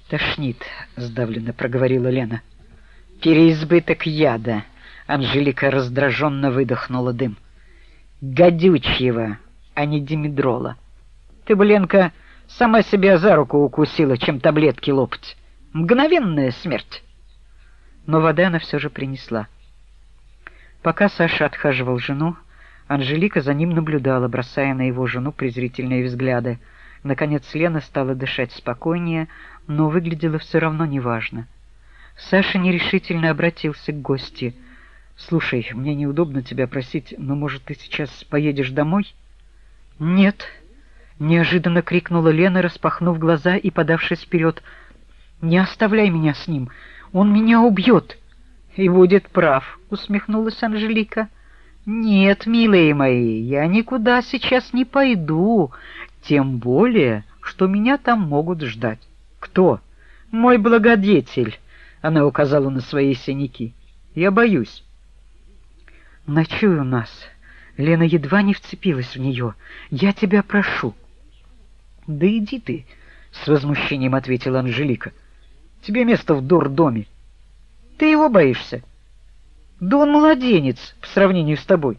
Тошнит, сдавленно проговорила Лена. Переизбыток яда. Анжелика раздраженно выдохнула дым. Гадючего, а не димедрола. Ты бы, Ленка, сама себя за руку укусила, чем таблетки лопать. Мгновенная смерть. Но воды она все же принесла. Пока Саша отхаживал жену, Анжелика за ним наблюдала, бросая на его жену презрительные взгляды. Наконец Лена стала дышать спокойнее, но выглядела все равно неважно. Саша нерешительно обратился к гостье. «Слушай, мне неудобно тебя просить, но, может, ты сейчас поедешь домой?» «Нет», — неожиданно крикнула Лена, распахнув глаза и подавшись вперед. «Не оставляй меня с ним, он меня убьет». «И будет прав», — усмехнулась Анжелика. «Нет, милые мои, я никуда сейчас не пойду, тем более, что меня там могут ждать». «Кто?» «Мой благодетель», — она указала на свои синяки. «Я боюсь». «Ночуй у нас». Лена едва не вцепилась в нее. «Я тебя прошу». «Да иди ты», — с возмущением ответила Анжелика. «Тебе место в дурдоме. Ты его боишься? Да он младенец в сравнении с тобой.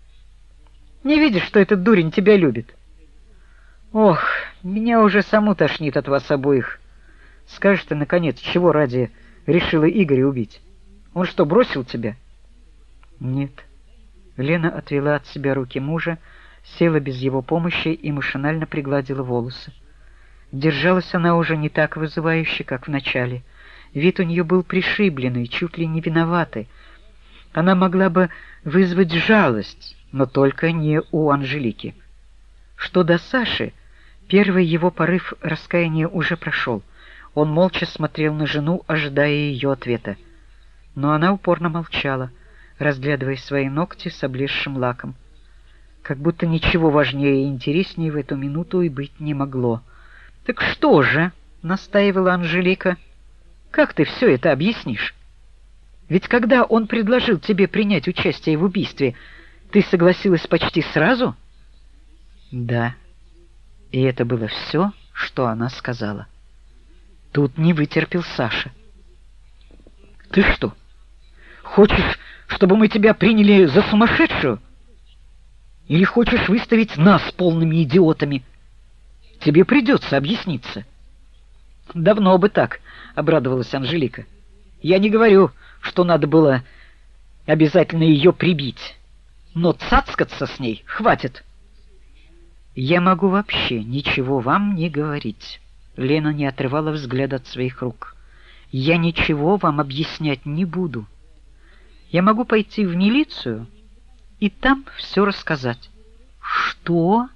Не видишь, что этот дурень тебя любит? Ох, меня уже саму тошнит от вас обоих. Скажешь ты, наконец, чего ради решила Игоря убить? Он что, бросил тебя?» «Нет». Лена отвела от себя руки мужа, села без его помощи и машинально пригладила волосы. Держалась она уже не так вызывающе, как в начале. Вид у нее был пришибленный, чуть ли не виноватый. Она могла бы вызвать жалость, но только не у Анжелики. Что до Саши, первый его порыв раскаяния уже прошел. Он молча смотрел на жену, ожидая ее ответа. Но она упорно молчала, разглядывая свои ногти с облезшим лаком. Как будто ничего важнее и интереснее в эту минуту и быть не могло. «Так что же?» — настаивала Анжелика. «Как ты все это объяснишь? Ведь когда он предложил тебе принять участие в убийстве, ты согласилась почти сразу?» «Да». И это было все, что она сказала. Тут не вытерпел Саша. «Ты что, хочешь, чтобы мы тебя приняли за сумасшедшую? Или хочешь выставить нас полными идиотами? Тебе придется объясниться». «Давно бы так», — обрадовалась Анжелика. «Я не говорю, что надо было обязательно ее прибить, но цацкаться с ней хватит». «Я могу вообще ничего вам не говорить». Лена не отрывала взгляд от своих рук. «Я ничего вам объяснять не буду. Я могу пойти в милицию и там все рассказать». «Что?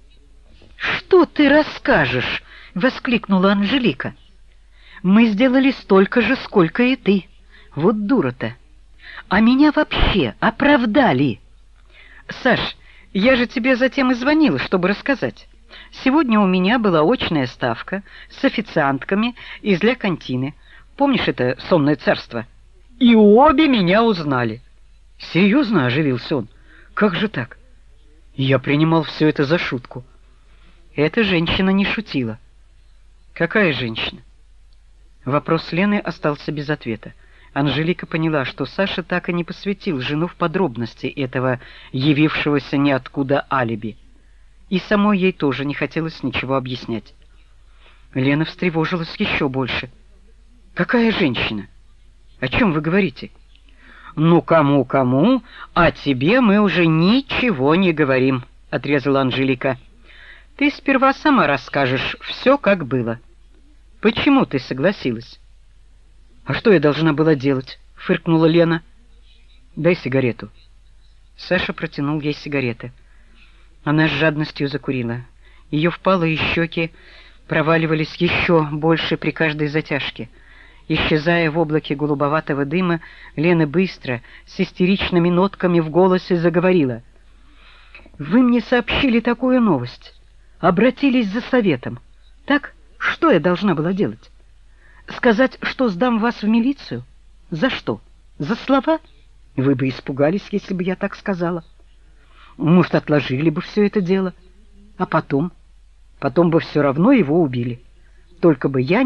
Что ты расскажешь?» — воскликнула Анжелика. «Мы сделали столько же, сколько и ты. Вот дура-то. А меня вообще оправдали». «Саш, я же тебе затем и звонила, чтобы рассказать. Сегодня у меня была очная ставка с официантками из Ля Кантины. Помнишь это сонное царство? И обе меня узнали». «Серьезно?» — оживился он. «Как же так? Я принимал все это за шутку». Эта женщина не шутила. «Какая женщина?» Вопрос Лены остался без ответа. Анжелика поняла, что Саша так и не посвятил жену в подробности этого явившегося ниоткуда алиби. И самой ей тоже не хотелось ничего объяснять. Лена встревожилась еще больше. «Какая женщина? О чем вы говорите?» «Ну, кому-кому, а тебе мы уже ничего не говорим», — отрезала Анжелика. «Ты сперва сама расскажешь все, как было. Почему ты согласилась?» «А что я должна была делать?» — фыркнула Лена. «Дай сигарету». Саша протянул ей сигареты. Она с жадностью закурила. Ее впалые щеки проваливались еще больше при каждой затяжке. Исчезая в облаке голубоватого дыма, Лена быстро, с истеричными нотками в голосе заговорила. «Вы мне сообщили такую новость. Обратились за советом. Так, что я должна была делать? Сказать, что сдам вас в милицию? За что? За слова? Вы бы испугались, если бы я так сказала. Может, отложили бы все это дело. А потом? Потом бы все равно его убили. Только бы я